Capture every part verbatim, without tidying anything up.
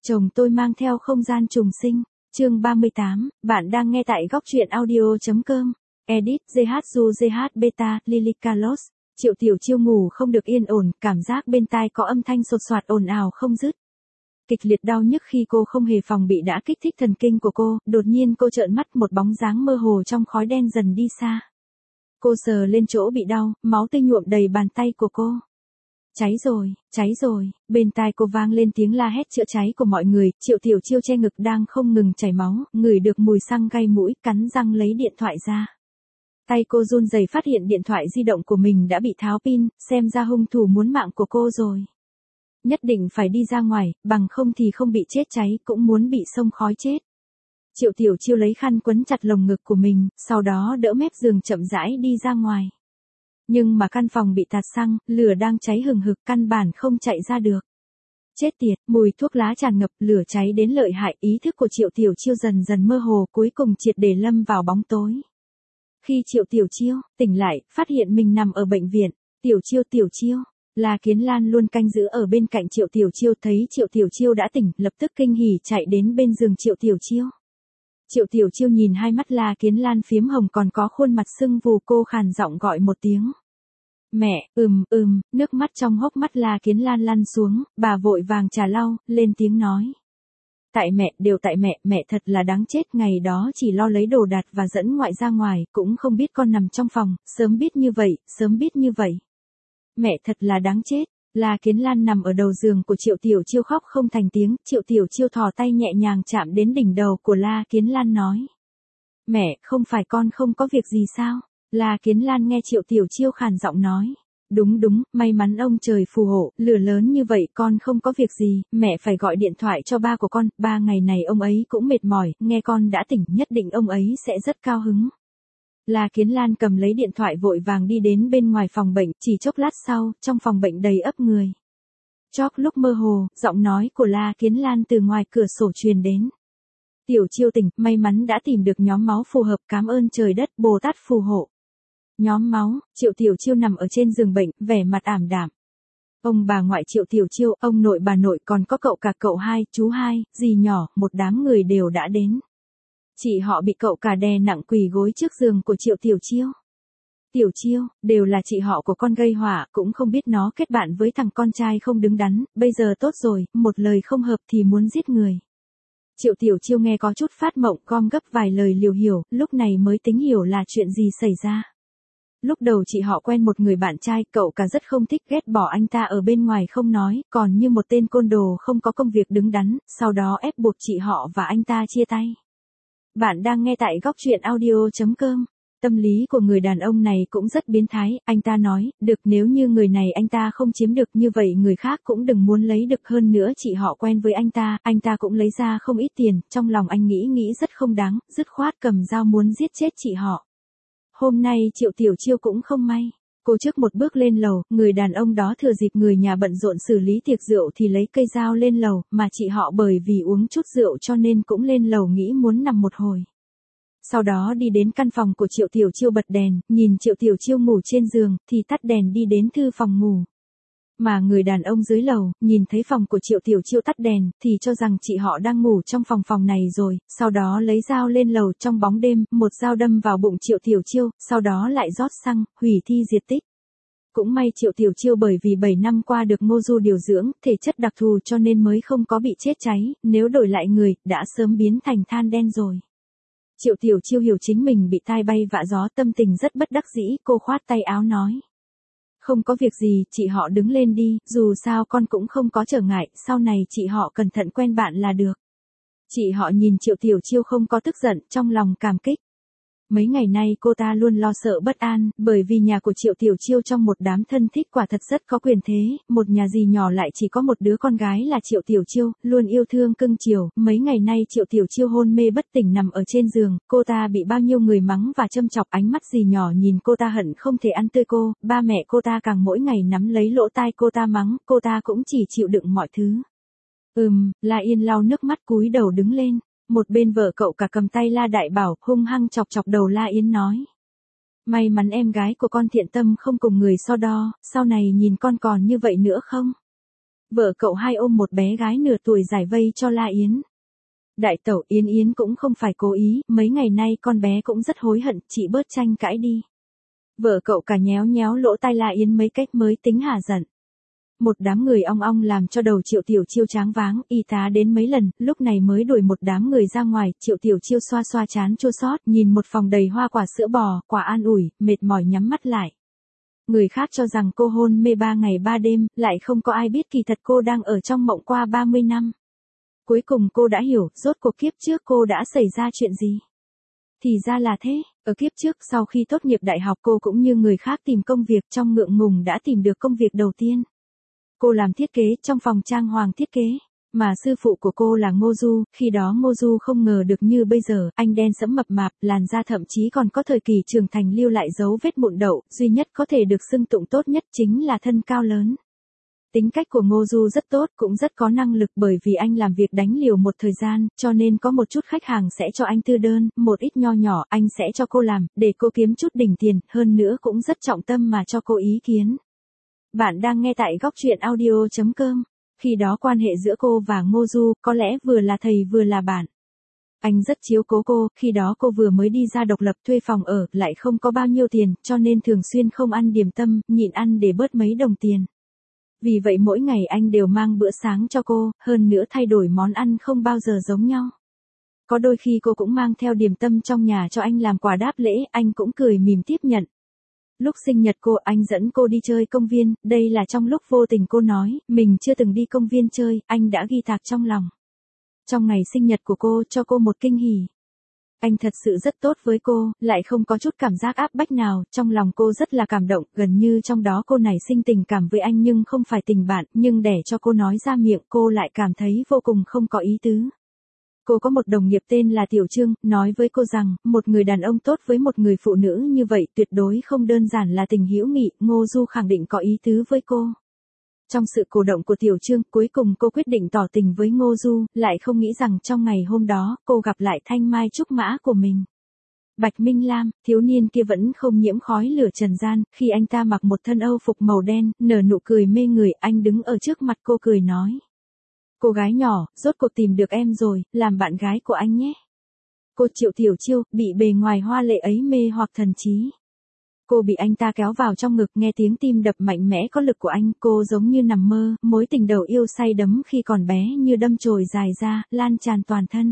Chồng tôi mang theo không gian trùng sinh, chương ba mươi tám, bạn đang nghe tại góc truyện audio.com, edit, gi hát du gi hát beta, Lily Carlos, Triệu Tiểu Chiêu ngủ không được yên ổn, cảm giác bên tai có âm thanh sột soạt ồn ào không dứt. Kịch liệt đau nhức khi cô không hề phòng bị đã kích thích thần kinh của cô, đột nhiên cô trợn mắt một bóng dáng mơ hồ trong khói đen dần đi xa. Cô sờ lên chỗ bị đau, máu tươi nhuộm đầy bàn tay của cô. Cháy rồi, cháy rồi, bên tai cô vang lên tiếng la hét chữa cháy của mọi người, Triệu Tiểu Chiêu che ngực đang không ngừng chảy máu, ngửi được mùi xăng gây mũi, cắn răng lấy điện thoại ra. Tay cô run rẩy phát hiện điện thoại di động của mình đã bị tháo pin, xem ra hung thủ muốn mạng của cô rồi. Nhất định phải đi ra ngoài, bằng không thì không bị chết cháy cũng muốn bị xông khói chết. Triệu Tiểu Chiêu lấy khăn quấn chặt lồng ngực của mình, sau đó đỡ mép giường chậm rãi đi ra ngoài. Nhưng mà căn phòng bị tạt xăng, lửa đang cháy hừng hực căn bản không chạy ra được. Chết tiệt, mùi thuốc lá tràn ngập, lửa cháy đến lợi hại, ý thức của Triệu Tiểu Chiêu dần dần mơ hồ, cuối cùng triệt để lâm vào bóng tối. Khi Triệu Tiểu Chiêu tỉnh lại, phát hiện mình nằm ở bệnh viện, Tiểu Chiêu Tiểu Chiêu, La Kiến Lan luôn canh giữ ở bên cạnh Triệu Tiểu Chiêu, thấy Triệu Tiểu Chiêu đã tỉnh, lập tức kinh hỉ chạy đến bên giường Triệu Tiểu Chiêu. Triệu Tiểu Chiêu nhìn hai mắt La Kiến Lan phiếm hồng còn có khuôn mặt sưng vù, cô khàn giọng gọi một tiếng. Mẹ, ừm, ừm, nước mắt trong hốc mắt La Kiến Lan lăn xuống, bà vội vàng trà lau, lên tiếng nói. Tại mẹ, đều tại mẹ, mẹ thật là đáng chết, ngày đó chỉ lo lấy đồ đạc và dẫn ngoại ra ngoài, cũng không biết con nằm trong phòng, sớm biết như vậy, sớm biết như vậy. Mẹ thật là đáng chết. La Kiến Lan nằm ở đầu giường của Triệu Tiểu Chiêu khóc không thành tiếng, Triệu Tiểu Chiêu thò tay nhẹ nhàng chạm đến đỉnh đầu của La Kiến Lan nói. Mẹ, không phải con không có việc gì sao? La Kiến Lan nghe Triệu Tiểu Chiêu khàn giọng nói. Đúng đúng, may mắn ông trời phù hộ, lửa lớn như vậy con không có việc gì, mẹ phải gọi điện thoại cho ba của con, ba ngày này ông ấy cũng mệt mỏi, nghe con đã tỉnh nhất định ông ấy sẽ rất cao hứng. La Kiến Lan cầm lấy điện thoại vội vàng đi đến bên ngoài phòng bệnh, chỉ chốc lát sau, trong phòng bệnh đầy ắp người. Chóp lúc mơ hồ, giọng nói của La Kiến Lan từ ngoài cửa sổ truyền đến. Tiểu Chiêu tỉnh, may mắn đã tìm được nhóm máu phù hợp, cảm ơn trời đất, Bồ Tát phù hộ. Nhóm máu, Triệu Tiểu Chiêu nằm ở trên giường bệnh, vẻ mặt ảm đạm. Ông bà ngoại Triệu Tiểu Chiêu, ông nội bà nội còn có cậu cả cậu hai, chú hai, dì nhỏ, một đám người đều đã đến. Chị họ bị cậu cả đè nặng quỳ gối trước giường của Triệu Tiểu Chiêu. Tiểu Chiêu, đều là chị họ của con gây họa, cũng không biết nó kết bạn với thằng con trai không đứng đắn, bây giờ tốt rồi, một lời không hợp thì muốn giết người. Triệu Tiểu Chiêu nghe có chút phát mộng, gom gấp vài lời liều hiểu, lúc này mới tính hiểu là chuyện gì xảy ra. Lúc đầu chị họ quen một người bạn trai, cậu cả rất không thích, ghét bỏ anh ta ở bên ngoài không nói, còn như một tên côn đồ không có công việc đứng đắn, sau đó ép buộc chị họ và anh ta chia tay. Bạn đang nghe tại góc truyện audio.com. Tâm lý của người đàn ông này cũng rất biến thái, anh ta nói, được nếu như người này anh ta không chiếm được như vậy người khác cũng đừng muốn lấy được, hơn nữa chị họ quen với anh ta, anh ta cũng lấy ra không ít tiền, trong lòng anh nghĩ nghĩ rất không đáng, dứt khoát cầm dao muốn giết chết chị họ. Hôm nay Triệu Tiểu Chiêu cũng không may. Cô trước một bước lên lầu, người đàn ông đó thừa dịp người nhà bận rộn xử lý tiệc rượu thì lấy cây dao lên lầu, mà chị họ bởi vì uống chút rượu cho nên cũng lên lầu nghĩ muốn nằm một hồi. Sau đó đi đến căn phòng của Triệu Tiểu Chiêu bật đèn, nhìn Triệu Tiểu Chiêu ngủ trên giường, thì tắt đèn đi đến thư phòng ngủ. Mà người đàn ông dưới lầu, nhìn thấy phòng của Triệu Tiểu Chiêu tắt đèn, thì cho rằng chị họ đang ngủ trong phòng phòng này rồi, sau đó lấy dao lên lầu trong bóng đêm, một dao đâm vào bụng Triệu Tiểu Chiêu, sau đó lại rót xăng, hủy thi diệt tích. Cũng may Triệu Tiểu Chiêu bởi vì bảy năm qua được Ngô Du điều dưỡng, thể chất đặc thù cho nên mới không có bị chết cháy, nếu đổi lại người, đã sớm biến thành than đen rồi. Triệu Tiểu Chiêu hiểu chính mình bị tai bay vạ gió, tâm tình rất bất đắc dĩ, cô khoát tay áo nói. Không có việc gì, chị họ đứng lên đi, dù sao con cũng không có trở ngại, sau này chị họ cẩn thận quen bạn là được. Chị họ nhìn Triệu Tiểu Chiêu không có tức giận, trong lòng cảm kích. Mấy ngày nay cô ta luôn lo sợ bất an, bởi vì nhà của Triệu Tiểu Chiêu trong một đám thân thích quả thật rất có quyền thế, một nhà dì nhỏ lại chỉ có một đứa con gái là Triệu Tiểu Chiêu, luôn yêu thương cưng chiều, mấy ngày nay Triệu Tiểu Chiêu hôn mê bất tỉnh nằm ở trên giường, cô ta bị bao nhiêu người mắng và châm chọc, ánh mắt dì nhỏ nhìn cô ta hận không thể ăn tươi cô, ba mẹ cô ta càng mỗi ngày nắm lấy lỗ tai cô ta mắng, cô ta cũng chỉ chịu đựng mọi thứ. Ừm, La Yên lau nước mắt cúi đầu đứng lên. Một bên vợ cậu cả cầm tay La Đại Bảo, hung hăng chọc chọc đầu La Yến nói. May mắn em gái của con thiện tâm không cùng người so đo, sau này nhìn con còn như vậy nữa không? Vợ cậu hai ôm một bé gái nửa tuổi giải vây cho La Yến. Đại tẩu, Yến Yến cũng không phải cố ý, mấy ngày nay con bé cũng rất hối hận, chị bớt tranh cãi đi. Vợ cậu cả nhéo nhéo lỗ tai La Yến mấy cách mới tính hả giận. Một đám người ong ong làm cho đầu Triệu Tiểu Chiêu tráng váng, y tá đến mấy lần, lúc này mới đuổi một đám người ra ngoài. Triệu Tiểu Chiêu xoa xoa trán chua xót, nhìn một phòng đầy hoa quả sữa bò, quả an ủi, mệt mỏi nhắm mắt lại. Người khác cho rằng cô hôn mê ba ngày ba đêm, lại không có ai biết kỳ thật cô đang ở trong mộng qua ba mươi năm. Cuối cùng cô đã hiểu, rốt cuộc kiếp trước cô đã xảy ra chuyện gì. Thì ra là thế, ở kiếp trước sau khi tốt nghiệp đại học cô cũng như người khác tìm công việc, trong ngượng ngùng đã tìm được công việc đầu tiên. Cô làm thiết kế trong phòng trang hoàng thiết kế, mà sư phụ của cô là Ngô Du, khi đó Ngô Du không ngờ được như bây giờ, anh đen sẫm mập mạp, làn da thậm chí còn có thời kỳ trưởng thành lưu lại dấu vết mụn đậu, duy nhất có thể được xưng tụng tốt nhất chính là thân cao lớn. Tính cách của Ngô Du rất tốt, cũng rất có năng lực bởi vì anh làm việc đánh liều một thời gian, cho nên có một chút khách hàng sẽ cho anh thư đơn, một ít nho nhỏ anh sẽ cho cô làm, để cô kiếm chút đỉnh tiền, hơn nữa cũng rất trọng tâm mà cho cô ý kiến. Bạn đang nghe tại góc truyện audio chấm com. Khi đó quan hệ giữa cô và Ngô Du có lẽ vừa là thầy vừa là bạn. Anh rất chiếu cố cô, khi đó cô vừa mới đi ra độc lập thuê phòng ở, lại không có bao nhiêu tiền, cho nên thường xuyên không ăn điểm tâm, nhịn ăn để bớt mấy đồng tiền. Vì vậy mỗi ngày anh đều mang bữa sáng cho cô, hơn nữa thay đổi món ăn không bao giờ giống nhau. Có đôi khi cô cũng mang theo điểm tâm trong nhà cho anh làm quà đáp lễ, anh cũng cười mỉm tiếp nhận. Lúc sinh nhật cô, anh dẫn cô đi chơi công viên, đây là trong lúc vô tình cô nói, mình chưa từng đi công viên chơi, anh đã ghi tạc trong lòng. Trong ngày sinh nhật của cô, cho cô một kinh hỉ. Anh thật sự rất tốt với cô, lại không có chút cảm giác áp bách nào, trong lòng cô rất là cảm động, gần như trong đó cô nảy sinh tình cảm với anh nhưng không phải tình bạn, nhưng để cho cô nói ra miệng cô lại cảm thấy vô cùng không có ý tứ. Cô có một đồng nghiệp tên là Tiểu Trương, nói với cô rằng, một người đàn ông tốt với một người phụ nữ như vậy tuyệt đối không đơn giản là tình hữu nghị, Ngô Du khẳng định có ý tứ với cô. Trong sự cổ động của Tiểu Trương, cuối cùng cô quyết định tỏ tình với Ngô Du, lại không nghĩ rằng trong ngày hôm đó, cô gặp lại thanh mai trúc mã của mình. Bạch Minh Lam, thiếu niên kia vẫn không nhiễm khói lửa trần gian, khi anh ta mặc một thân âu phục màu đen, nở nụ cười mê người, anh đứng ở trước mặt cô cười nói. Cô gái nhỏ, rốt cuộc tìm được em rồi, làm bạn gái của anh nhé. Cô Triệu Tiểu Chiêu, bị bề ngoài hoa lệ ấy mê hoặc thần trí. Cô bị anh ta kéo vào trong ngực, nghe tiếng tim đập mạnh mẽ có lực của anh, cô giống như nằm mơ, mối tình đầu yêu say đắm khi còn bé như đâm chồi dài ra, lan tràn toàn thân.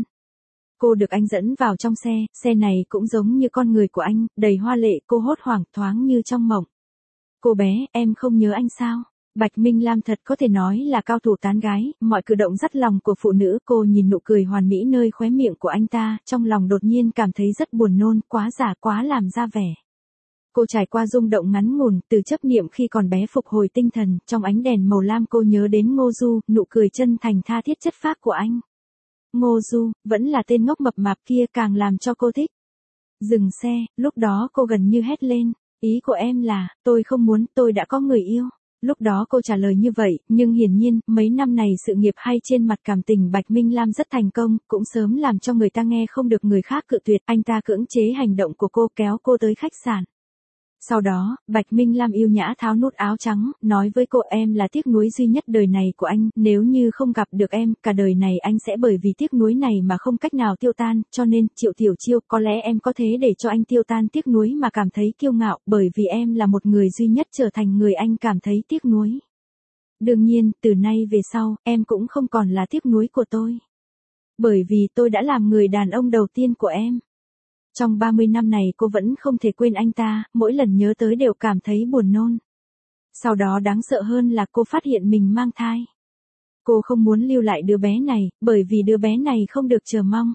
Cô được anh dẫn vào trong xe, xe này cũng giống như con người của anh, đầy hoa lệ, cô hốt hoảng thoáng như trong mộng. Cô bé, em không nhớ anh sao? Bạch Minh Lam thật có thể nói là cao thủ tán gái, mọi cử động dắt lòng của phụ nữ, cô nhìn nụ cười hoàn mỹ nơi khóe miệng của anh ta, trong lòng đột nhiên cảm thấy rất buồn nôn, quá giả quá làm ra vẻ. Cô trải qua rung động ngắn ngủn, từ chấp niệm khi còn bé phục hồi tinh thần, trong ánh đèn màu lam cô nhớ đến Ngô Du, nụ cười chân thành tha thiết chất phác của anh. Ngô Du, vẫn là tên ngốc mập mạp kia càng làm cho cô thích. Dừng xe, lúc đó cô gần như hét lên, ý của em là, tôi không muốn, tôi đã có người yêu. Lúc đó cô trả lời như vậy, nhưng hiển nhiên, mấy năm này sự nghiệp hay trên mặt cảm tình Bạch Minh Lam rất thành công, cũng sớm làm cho người ta nghe không được người khác cự tuyệt, anh ta cưỡng chế hành động của cô kéo cô tới khách sạn. Sau đó, Bạch Minh Lam yêu nhã tháo nút áo trắng, nói với cô em là tiếc nuối duy nhất đời này của anh, nếu như không gặp được em, cả đời này anh sẽ bởi vì tiếc nuối này mà không cách nào tiêu tan, cho nên, Triệu Tiểu Chiêu, có lẽ em có thế để cho anh tiêu tan tiếc nuối mà cảm thấy kiêu ngạo, bởi vì em là một người duy nhất trở thành người anh cảm thấy tiếc nuối. Đương nhiên, từ nay về sau, em cũng không còn là tiếc nuối của tôi. Bởi vì tôi đã làm người đàn ông đầu tiên của em. Trong ba mươi năm này cô vẫn không thể quên anh ta, mỗi lần nhớ tới đều cảm thấy buồn nôn. Sau đó đáng sợ hơn là cô phát hiện mình mang thai. Cô không muốn lưu lại đứa bé này, bởi vì đứa bé này không được chờ mong.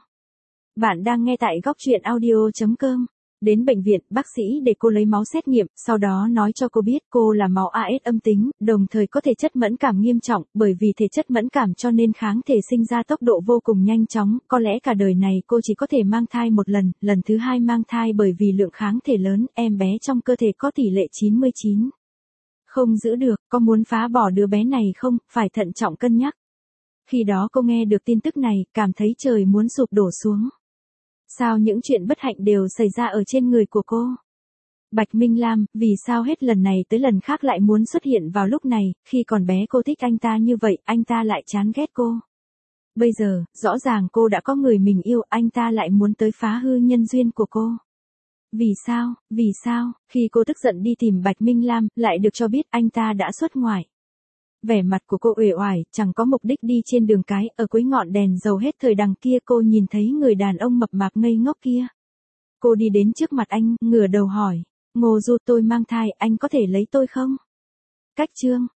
Bạn đang nghe tại góc truyện audio chấm com. Đến bệnh viện, bác sĩ để cô lấy máu xét nghiệm, sau đó nói cho cô biết cô là máu a ét âm tính, đồng thời có thể chất mẫn cảm nghiêm trọng, bởi vì thể chất mẫn cảm cho nên kháng thể sinh ra tốc độ vô cùng nhanh chóng, có lẽ cả đời này cô chỉ có thể mang thai một lần, lần thứ hai mang thai bởi vì lượng kháng thể lớn, em bé trong cơ thể có tỷ lệ chín mươi chín. Không giữ được, có muốn phá bỏ đứa bé này không, phải thận trọng cân nhắc. Khi đó cô nghe được tin tức này, cảm thấy trời muốn sụp đổ xuống. Sao những chuyện bất hạnh đều xảy ra ở trên người của cô? Bạch Minh Lam, vì sao hết lần này tới lần khác lại muốn xuất hiện vào lúc này, khi còn bé cô thích anh ta như vậy, anh ta lại chán ghét cô. Bây giờ, rõ ràng cô đã có người mình yêu, anh ta lại muốn tới phá hư nhân duyên của cô. Vì sao, vì sao, khi cô tức giận đi tìm Bạch Minh Lam, lại được cho biết anh ta đã xuất ngoại. Vẻ mặt của cô uể oải, chẳng có mục đích đi trên đường cái, ở cuối ngọn đèn dầu hết thời đằng kia cô nhìn thấy người đàn ông mập mạp ngây ngốc kia. Cô đi đến trước mặt anh, ngửa đầu hỏi, Ngô Du tôi mang thai, anh có thể lấy tôi không? Cách chương